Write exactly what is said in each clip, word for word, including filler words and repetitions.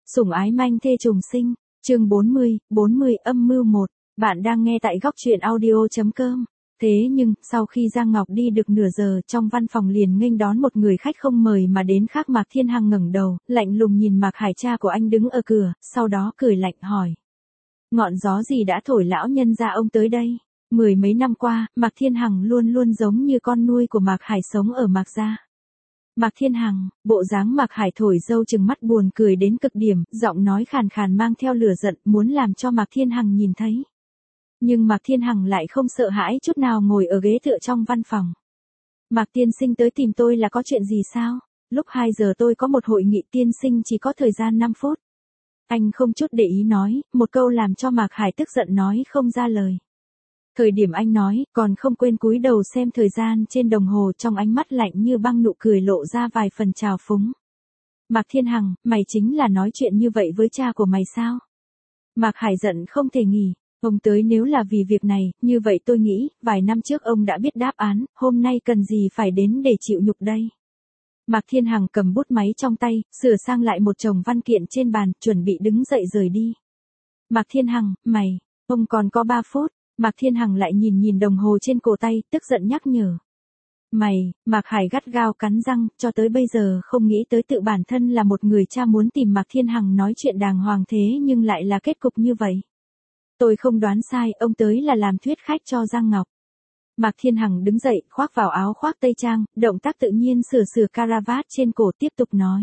Sủng ái manh thê trùng sinh, chương bốn mươi, bốn mươi âm mưu một, bạn đang nghe tại góc truyện audio.com. Thế nhưng, sau khi Giang Ngọc đi được nửa giờ trong văn phòng liền nghênh đón một người khách không mời mà đến khác. Mạc Thiên Hằng ngẩng đầu, lạnh lùng nhìn Mạc Hải cha của anh đứng ở cửa, sau đó cười lạnh hỏi. Ngọn gió gì đã thổi lão nhân gia ông tới đây? Mười mấy năm qua, Mạc Thiên Hằng luôn luôn giống như con nuôi của Mạc Hải sống ở Mạc gia. Mạc Thiên Hằng, bộ dáng Mạc Hải thổi dâu chừng mắt buồn cười đến cực điểm, giọng nói khàn khàn mang theo lửa giận, muốn làm cho Mạc Thiên Hằng nhìn thấy. Nhưng Mạc Thiên Hằng lại không sợ hãi chút nào ngồi ở ghế tựa trong văn phòng. Mạc tiên sinh tới tìm tôi là có chuyện gì sao? Lúc hai giờ tôi có một hội nghị, tiên sinh chỉ có thời gian năm phút. Anh không chút để ý nói, một câu làm cho Mạc Hải tức giận nói không ra lời. Thời điểm anh nói, còn không quên cúi đầu xem thời gian trên đồng hồ, trong ánh mắt lạnh như băng, nụ cười lộ ra vài phần trào phúng. Mạc Thiên Hằng, mày chính là nói chuyện như vậy với cha của mày sao? Mạc Hải giận không thể nghỉ, ông tới nếu là vì việc này, như vậy tôi nghĩ, vài năm trước ông đã biết đáp án, hôm nay cần gì phải đến để chịu nhục đây? Mạc Thiên Hằng cầm bút máy trong tay, sửa sang lại một chồng văn kiện trên bàn, chuẩn bị đứng dậy rời đi. Mạc Thiên Hằng, mày, ông còn có ba phút. Mạc Thiên Hằng lại nhìn nhìn đồng hồ trên cổ tay, tức giận nhắc nhở. Mày, Mạc Hải gắt gao cắn răng, cho tới bây giờ không nghĩ tới tự bản thân là một người cha muốn tìm Mạc Thiên Hằng nói chuyện đàng hoàng, thế nhưng lại là kết cục như vậy. Tôi không đoán sai, ông tới là làm thuyết khách cho Giang Ngọc. Mạc Thiên Hằng đứng dậy, khoác vào áo khoác tây trang, động tác tự nhiên sửa sửa caravat trên cổ, tiếp tục nói.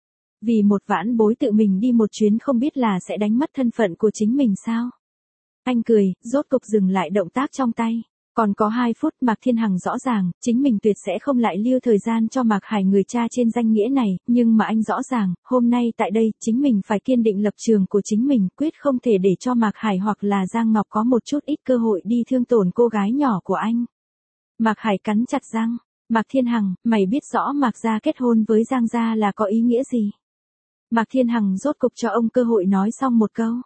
Vì một vãn bối tự mình đi một chuyến không biết là sẽ đánh mất thân phận của chính mình sao? Anh cười, rốt cục dừng lại động tác trong tay. Còn có hai phút, Mạc Thiên Hằng rõ ràng, chính mình tuyệt sẽ không lại lưu thời gian cho Mạc Hải, người cha trên danh nghĩa này, nhưng mà anh rõ ràng, hôm nay tại đây, chính mình phải kiên định lập trường của chính mình, quyết không thể để cho Mạc Hải hoặc là Giang Ngọc có một chút ít cơ hội đi thương tổn cô gái nhỏ của anh. Mạc Hải cắn chặt răng, Mạc Thiên Hằng, mày biết rõ Mạc gia kết hôn với Giang gia là có ý nghĩa gì? Mạc Thiên Hằng rốt cục cho ông cơ hội nói xong một câu.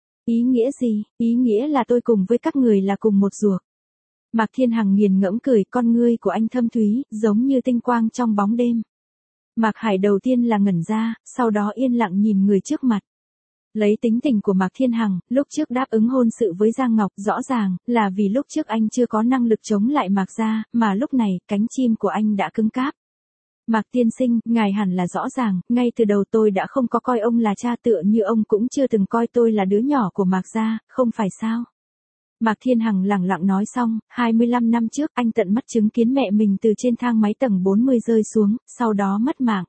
Ý nghĩa gì? Ý nghĩa là tôi cùng với các người là cùng một ruột. Mạc Thiên Hằng nghiền ngẫm cười, con ngươi của anh thâm thúy, giống như tinh quang trong bóng đêm. Mạc Hải đầu tiên là ngẩn ra, sau đó yên lặng nhìn người trước mặt. Lấy tính tình của Mạc Thiên Hằng, lúc trước đáp ứng hôn sự với Giang Ngọc, rõ ràng là vì lúc trước anh chưa có năng lực chống lại Mạc gia, mà lúc này, cánh chim của anh đã cứng cáp. Mạc tiên sinh, ngài hẳn là rõ ràng, ngay từ đầu tôi đã không có coi ông là cha, tựa như ông cũng chưa từng coi tôi là đứa nhỏ của Mạc gia, không phải sao? Mạc Thiên Hằng lẳng lặng nói xong, hai mươi lăm năm trước anh tận mắt chứng kiến mẹ mình từ trên thang máy tầng bốn mươi rơi xuống, sau đó mất mạng.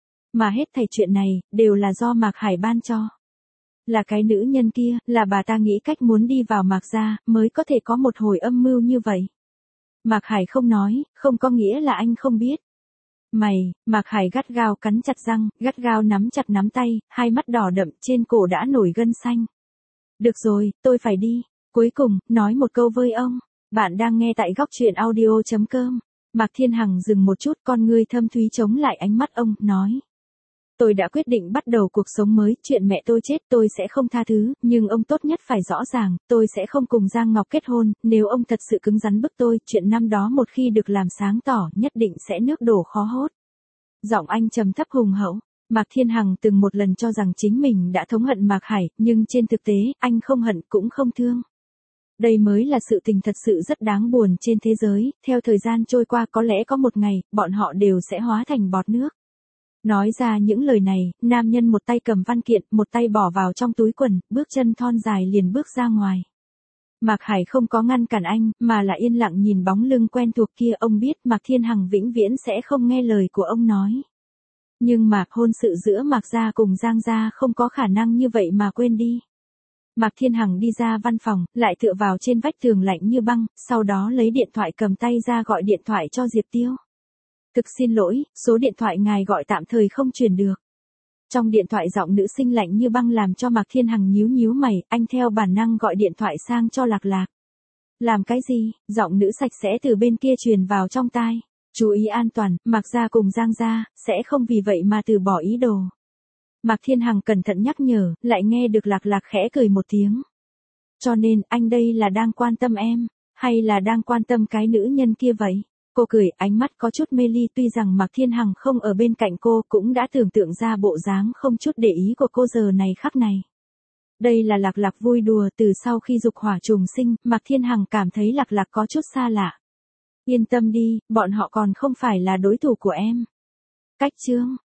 Mà hết thảy chuyện này, đều là do Mạc Hải ban cho. Là cái nữ nhân kia, là bà ta nghĩ cách muốn đi vào Mạc gia, mới có thể có một hồi âm mưu như vậy. Mạc Hải không nói, không có nghĩa là anh không biết. Mày, Mạc Hải gắt gao cắn chặt răng, gắt gao nắm chặt nắm tay, hai mắt đỏ đậm, trên cổ đã nổi gân xanh. Được rồi, tôi phải đi. Cuối cùng, nói một câu với ông. Bạn đang nghe tại góc truyện audio.com. Mạc Thiên Hằng dừng một chút, con ngươi thâm thúy chống lại ánh mắt ông, nói. Tôi đã quyết định bắt đầu cuộc sống mới, chuyện mẹ tôi chết tôi sẽ không tha thứ, nhưng ông tốt nhất phải rõ ràng, tôi sẽ không cùng Giang Ngọc kết hôn, nếu ông thật sự cứng rắn bức tôi, chuyện năm đó một khi được làm sáng tỏ, nhất định sẽ nước đổ khó hốt. Giọng anh trầm thấp hùng hậu. Mạc Thiên Hằng từng một lần cho rằng chính mình đã thống hận Mạc Hải, nhưng trên thực tế, anh không hận cũng không thương. Đây mới là sự tình thật sự rất đáng buồn trên thế giới, theo thời gian trôi qua có lẽ có một ngày, bọn họ đều sẽ hóa thành bọt nước. Nói ra những lời này, nam nhân một tay cầm văn kiện, một tay bỏ vào trong túi quần, bước chân thon dài liền bước ra ngoài. Mạc Hải không có ngăn cản anh, mà là yên lặng nhìn bóng lưng quen thuộc kia, ông biết Mạc Thiên Hằng vĩnh viễn sẽ không nghe lời của ông nói. Nhưng mà, hôn sự giữa Mạc gia cùng Giang gia không có khả năng như vậy mà quên đi. Mạc Thiên Hằng đi ra văn phòng, lại tựa vào trên vách tường lạnh như băng, sau đó lấy điện thoại cầm tay ra gọi điện thoại cho Diệp Tiêu. Thực xin lỗi, số điện thoại ngài gọi tạm thời không truyền được. Trong điện thoại giọng nữ sinh lạnh như băng làm cho Mạc Thiên Hằng nhíu nhíu mày, anh theo bản năng gọi điện thoại sang cho Lạc Lạc. Làm cái gì? Giọng nữ sạch sẽ từ bên kia truyền vào trong tai. Chú ý an toàn, Mạc gia cùng Giang gia, sẽ không vì vậy mà từ bỏ ý đồ. Mạc Thiên Hằng cẩn thận nhắc nhở, lại nghe được Lạc Lạc khẽ cười một tiếng. Cho nên, anh đây là đang quan tâm em, hay là đang quan tâm cái nữ nhân kia vậy? Cô cười, ánh mắt có chút mê ly, tuy rằng Mạc Thiên Hằng không ở bên cạnh cô cũng đã tưởng tượng ra bộ dáng không chút để ý của cô giờ này khắc này. Đây là Lạc Lạc vui đùa, từ sau khi dục hỏa trùng sinh, Mạc Thiên Hằng cảm thấy Lạc Lạc có chút xa lạ. Yên tâm đi, bọn họ còn không phải là đối thủ của em. Cách chương